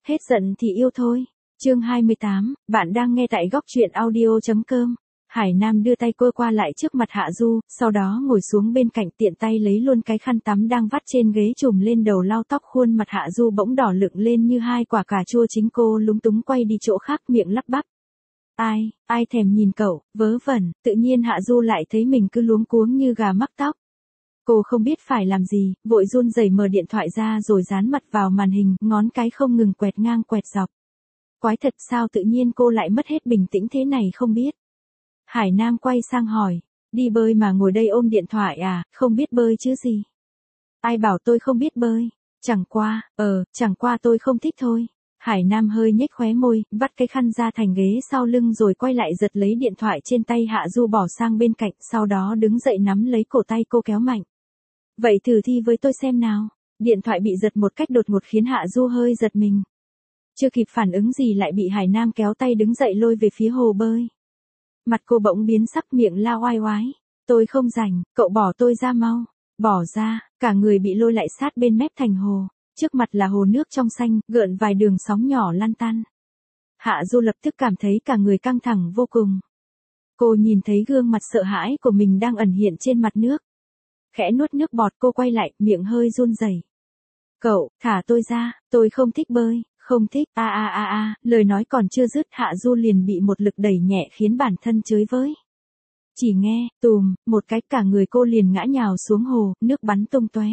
Hết giận thì yêu thôi. Chương 28, bạn đang nghe tại góc truyện audio.com. Hải Nam đưa tay quơ qua lại trước mặt Hạ Du, sau đó ngồi xuống bên cạnh tiện tay lấy luôn cái khăn tắm đang vắt trên ghế trùm lên đầu lau tóc. Khuôn mặt Hạ Du bỗng đỏ lựng lên như hai quả cà chua chín, cô lúng túng quay đi chỗ khác miệng lắp bắp. Ai thèm nhìn cậu, vớ vẩn. Tự nhiên Hạ Du lại thấy mình cứ luống cuống như gà mắc tóc. Cô không biết phải làm gì, vội run rẩy mở điện thoại ra rồi dán mặt vào màn hình, ngón cái không ngừng quẹt ngang quẹt dọc. Quái thật, sao tự nhiên cô lại mất hết bình tĩnh thế này không biết. Hải Nam quay sang hỏi, đi bơi mà ngồi đây ôm điện thoại à, không biết bơi chứ gì. Ai bảo tôi không biết bơi, chẳng qua tôi không thích thôi. Hải Nam hơi nhếch khóe môi, vắt cái khăn ra thành ghế sau lưng rồi quay lại giật lấy điện thoại trên tay Hạ Du bỏ sang bên cạnh, sau đó đứng dậy nắm lấy cổ tay cô kéo mạnh. Vậy thử thi với tôi xem nào. Điện thoại bị giật một cách đột ngột khiến Hạ Du hơi giật mình. Chưa kịp phản ứng gì lại bị Hải Nam kéo tay đứng dậy lôi về phía hồ bơi. Mặt cô bỗng biến sắc, miệng la oai oái. Tôi không rảnh, cậu bỏ tôi ra mau. Bỏ ra, cả người bị lôi lại sát bên mép thành hồ. Trước mặt là hồ nước trong xanh, gợn vài đường sóng nhỏ lăn tăn. Hạ Du lập tức cảm thấy cả người căng thẳng vô cùng. Cô nhìn thấy gương mặt sợ hãi của mình đang ẩn hiện trên mặt nước. Khẽ nuốt nước bọt, cô quay lại, miệng hơi run rẩy. Cậu, thả tôi ra, tôi không thích bơi, không thích, lời nói còn chưa dứt Hạ Du liền bị một lực đẩy nhẹ khiến bản thân chới với. Chỉ nghe, tùm, một cái cả người cô liền ngã nhào xuống hồ, nước bắn tung tóe.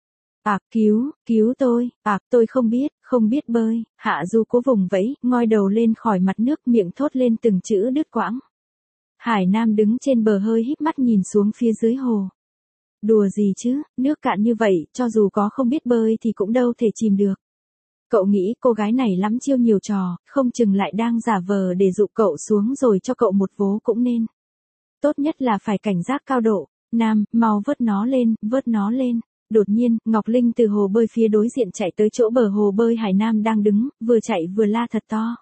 Cứu tôi, tôi không biết bơi. Hạ Du cố vùng vẫy, ngoi đầu lên khỏi mặt nước, miệng thốt lên từng chữ đứt quãng. Hải Nam đứng trên bờ hơi híp mắt nhìn xuống phía dưới hồ. Đùa gì chứ, nước cạn như vậy, cho dù có không biết bơi thì cũng đâu thể chìm được. Cậu nghĩ cô gái này lắm chiêu nhiều trò, không chừng lại đang giả vờ để dụ cậu xuống rồi cho cậu một vố cũng nên. Tốt nhất là phải cảnh giác cao độ. Nam, mau vớt nó lên. Đột nhiên, Ngọc Linh từ hồ bơi phía đối diện chạy tới chỗ bờ hồ bơi Hải Nam đang đứng, vừa chạy vừa la thật to.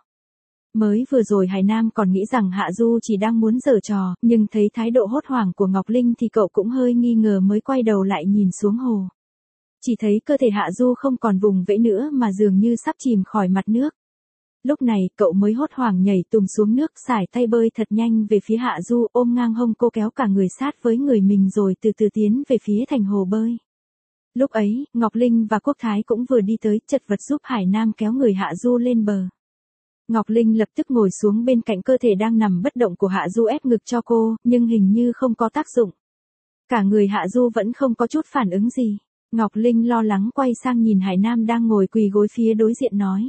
Mới vừa rồi Hải Nam còn nghĩ rằng Hạ Du chỉ đang muốn giở trò, nhưng thấy thái độ hốt hoảng của Ngọc Linh thì cậu cũng hơi nghi ngờ mới quay đầu lại nhìn xuống hồ. Chỉ thấy cơ thể Hạ Du không còn vùng vẫy nữa mà dường như sắp chìm khỏi mặt nước. Lúc này cậu mới hốt hoảng nhảy tùm xuống nước, sải tay bơi thật nhanh về phía Hạ Du, ôm ngang hông cô kéo cả người sát với người mình rồi từ từ tiến về phía thành hồ bơi. Lúc ấy, Ngọc Linh và Quốc Thái cũng vừa đi tới, chật vật giúp Hải Nam kéo người Hạ Du lên bờ. Ngọc Linh lập tức ngồi xuống bên cạnh cơ thể đang nằm bất động của Hạ Du ép ngực cho cô, nhưng hình như không có tác dụng. Cả người Hạ Du vẫn không có chút phản ứng gì. Ngọc Linh lo lắng quay sang nhìn Hải Nam đang ngồi quỳ gối phía đối diện nói.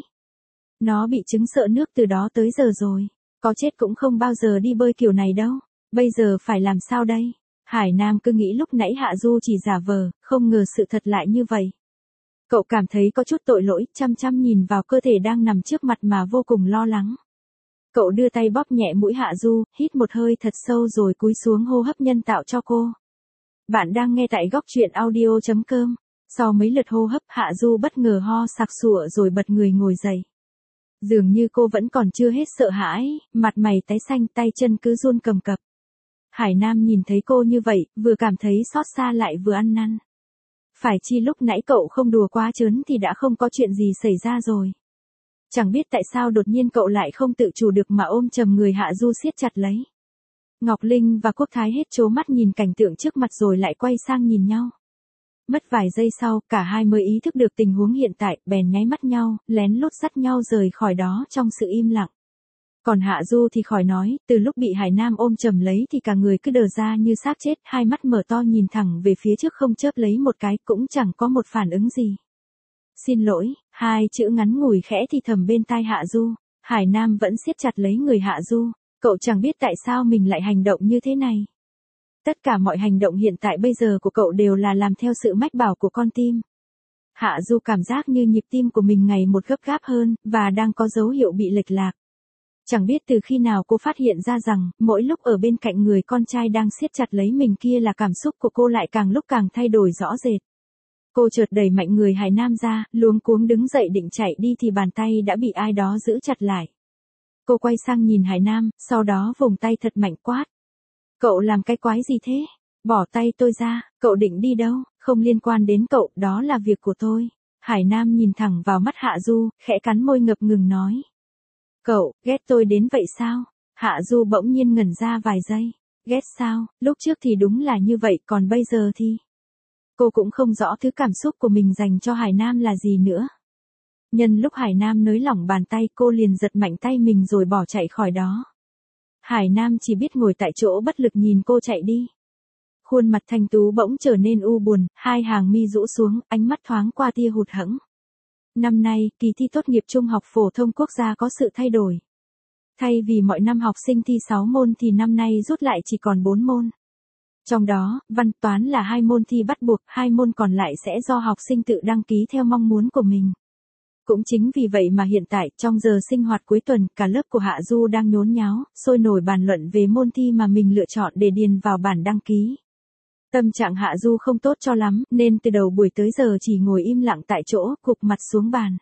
Nó bị chứng sợ nước từ đó tới giờ rồi. Có chết cũng không bao giờ đi bơi kiểu này đâu. Bây giờ phải làm sao đây? Hải Nam cứ nghĩ lúc nãy Hạ Du chỉ giả vờ, không ngờ sự thật lại như vậy. Cậu cảm thấy có chút tội lỗi, chăm chăm nhìn vào cơ thể đang nằm trước mặt mà vô cùng lo lắng. Cậu đưa tay bóp nhẹ mũi Hạ Du, hít một hơi thật sâu rồi cúi xuống hô hấp nhân tạo cho cô. Bạn đang nghe tại góc truyện audio.com. Sau mấy lượt hô hấp Hạ Du bất ngờ ho sặc sụa rồi bật người ngồi dậy. Dường như cô vẫn còn chưa hết sợ hãi, mặt mày tái xanh, tay chân cứ run cầm cập. Hải Nam nhìn thấy cô như vậy, vừa cảm thấy xót xa lại vừa ăn năn. Phải chi lúc nãy cậu không đùa quá trớn thì đã không có chuyện gì xảy ra rồi. Chẳng biết tại sao đột nhiên cậu lại không tự chủ được mà ôm chầm người Hạ Du siết chặt lấy. Ngọc Linh và Quốc Thái hết trố mắt nhìn cảnh tượng trước mặt rồi lại quay sang nhìn nhau. Mất vài giây sau, cả hai mới ý thức được tình huống hiện tại, bèn nháy mắt nhau, lén lút dắt nhau rời khỏi đó trong sự im lặng. Còn Hạ Du thì khỏi nói, từ lúc bị Hải Nam ôm chầm lấy thì cả người cứ đờ ra như xác chết, hai mắt mở to nhìn thẳng về phía trước không chớp lấy một cái, cũng chẳng có một phản ứng gì. Xin lỗi, hai chữ ngắn ngủi khẽ thì thầm bên tai Hạ Du. Hải Nam vẫn siết chặt lấy người Hạ Du, cậu chẳng biết tại sao mình lại hành động như thế này. Tất cả mọi hành động hiện tại bây giờ của cậu đều là làm theo sự mách bảo của con tim. Hạ Du cảm giác như nhịp tim của mình ngày một gấp gáp hơn, và đang có dấu hiệu bị lệch lạc. Chẳng biết từ khi nào cô phát hiện ra rằng, mỗi lúc ở bên cạnh người con trai đang siết chặt lấy mình kia là cảm xúc của cô lại càng lúc càng thay đổi rõ rệt. Cô chợt đẩy mạnh người Hải Nam ra, luống cuống đứng dậy định chạy đi thì bàn tay đã bị ai đó giữ chặt lại. Cô quay sang nhìn Hải Nam, sau đó vùng tay thật mạnh quát. Cậu làm cái quái gì thế? Bỏ tay tôi ra, cậu định đi đâu? Không liên quan đến cậu, đó là việc của tôi. Hải Nam nhìn thẳng vào mắt Hạ Du, khẽ cắn môi ngập ngừng nói. Cậu, ghét tôi đến vậy sao? Hạ Du bỗng nhiên ngẩn ra vài giây. Ghét sao, lúc trước thì đúng là như vậy, còn bây giờ thì... Cô cũng không rõ thứ cảm xúc của mình dành cho Hải Nam là gì nữa. Nhân lúc Hải Nam nới lỏng bàn tay cô liền giật mạnh tay mình rồi bỏ chạy khỏi đó. Hải Nam chỉ biết ngồi tại chỗ bất lực nhìn cô chạy đi. Khuôn mặt thanh tú bỗng trở nên u buồn, hai hàng mi rũ xuống, ánh mắt thoáng qua tia hụt hẫng. Năm nay, kỳ thi tốt nghiệp trung học phổ thông quốc gia có sự thay đổi. Thay vì mọi năm học sinh thi 6 môn thì năm nay rút lại chỉ còn 4 môn. Trong đó, văn toán là 2 môn thi bắt buộc, 2 môn còn lại sẽ do học sinh tự đăng ký theo mong muốn của mình. Cũng chính vì vậy mà hiện tại, trong giờ sinh hoạt cuối tuần, cả lớp của Hạ Du đang nhốn nháo, sôi nổi bàn luận về môn thi mà mình lựa chọn để điền vào bản đăng ký. Tâm trạng Hạ Du không tốt cho lắm, nên từ đầu buổi tới giờ chỉ ngồi im lặng tại chỗ, gục mặt xuống bàn.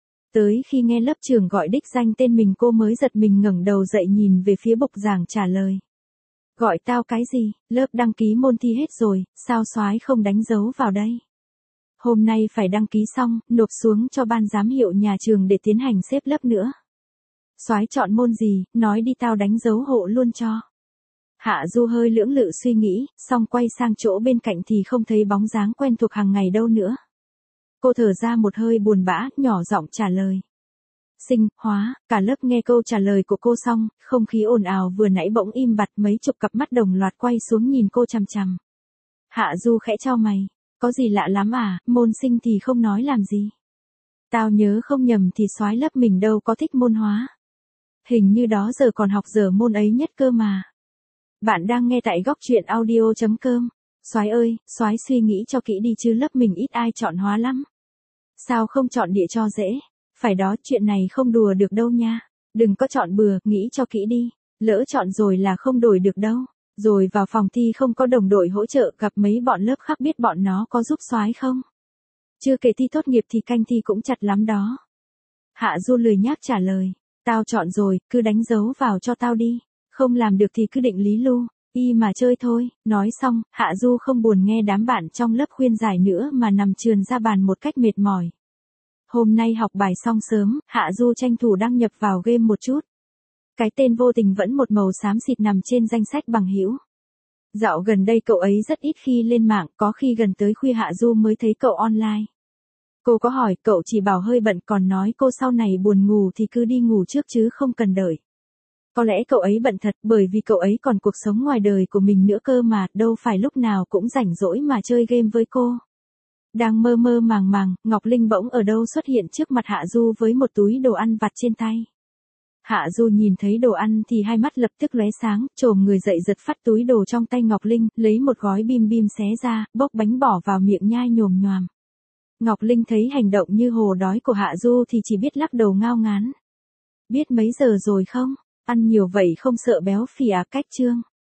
Tới khi nghe lớp trưởng gọi đích danh tên mình cô mới giật mình ngẩng đầu dậy nhìn về phía bục giảng trả lời. Gọi tao cái gì, lớp đăng ký môn thi hết rồi, sao soái không đánh dấu vào đây? Hôm nay phải đăng ký xong, nộp xuống cho ban giám hiệu nhà trường để tiến hành xếp lớp nữa. Soái chọn môn gì, nói đi tao đánh dấu hộ luôn cho. Hạ Du hơi lưỡng lự suy nghĩ, xong quay sang chỗ bên cạnh thì không thấy bóng dáng quen thuộc hàng ngày đâu nữa. Cô thở ra một hơi buồn bã, nhỏ giọng trả lời. Sinh, hóa, cả lớp nghe câu trả lời của cô xong, không khí ồn ào vừa nãy bỗng im bặt, mấy chục cặp mắt đồng loạt quay xuống nhìn cô chằm chằm. Hạ Du khẽ chau mày, có gì lạ lắm à, môn sinh thì không nói làm gì. Tao nhớ không nhầm thì soái lớp mình đâu có thích môn hóa. Hình như đó giờ còn học dở môn ấy nhất cơ mà. Bạn đang nghe tại góc truyện audio.com. Soái ơi, soái suy nghĩ cho kỹ đi chứ lớp mình ít ai chọn hóa lắm. Sao không chọn địa cho dễ? Phải đó, chuyện này không đùa được đâu nha. Đừng có chọn bừa, nghĩ cho kỹ đi. Lỡ chọn rồi là không đổi được đâu. Rồi vào phòng thi không có đồng đội hỗ trợ, gặp mấy bọn lớp khác biết bọn nó có giúp soái không? Chưa kể thi tốt nghiệp thì canh thi cũng chặt lắm đó. Hạ Du lười nhác trả lời. Tao chọn rồi, cứ đánh dấu vào cho tao đi. Không làm được thì cứ định lý lưu, y mà chơi thôi. Nói xong, Hạ Du không buồn nghe đám bạn trong lớp khuyên giải nữa mà nằm trườn ra bàn một cách mệt mỏi. Hôm nay học bài xong sớm, Hạ Du tranh thủ đăng nhập vào game một chút. Cái tên vô tình vẫn một màu xám xịt nằm trên danh sách bằng hữu. Dạo gần đây cậu ấy rất ít khi lên mạng, có khi gần tới khuya Hạ Du mới thấy cậu online. Cô có hỏi, cậu chỉ bảo hơi bận, còn nói cô sau này buồn ngủ thì cứ đi ngủ trước chứ không cần đợi. Có lẽ cậu ấy bận thật, bởi vì cậu ấy còn cuộc sống ngoài đời của mình nữa cơ mà, đâu phải lúc nào cũng rảnh rỗi mà chơi game với cô. Đang mơ mơ màng màng, Ngọc Linh bỗng ở đâu xuất hiện trước mặt Hạ Du với một túi đồ ăn vặt trên tay. Hạ Du nhìn thấy đồ ăn thì hai mắt lập tức lóe sáng, chồm người dậy giật phắt túi đồ trong tay Ngọc Linh, lấy một gói bim bim xé ra, bốc bánh bỏ vào miệng nhai nhồm nhoàm. Ngọc Linh thấy hành động như hồ đói của Hạ Du thì chỉ biết lắc đầu ngao ngán. Biết mấy giờ rồi không? Ăn nhiều vậy không sợ béo phì à? Cách chương.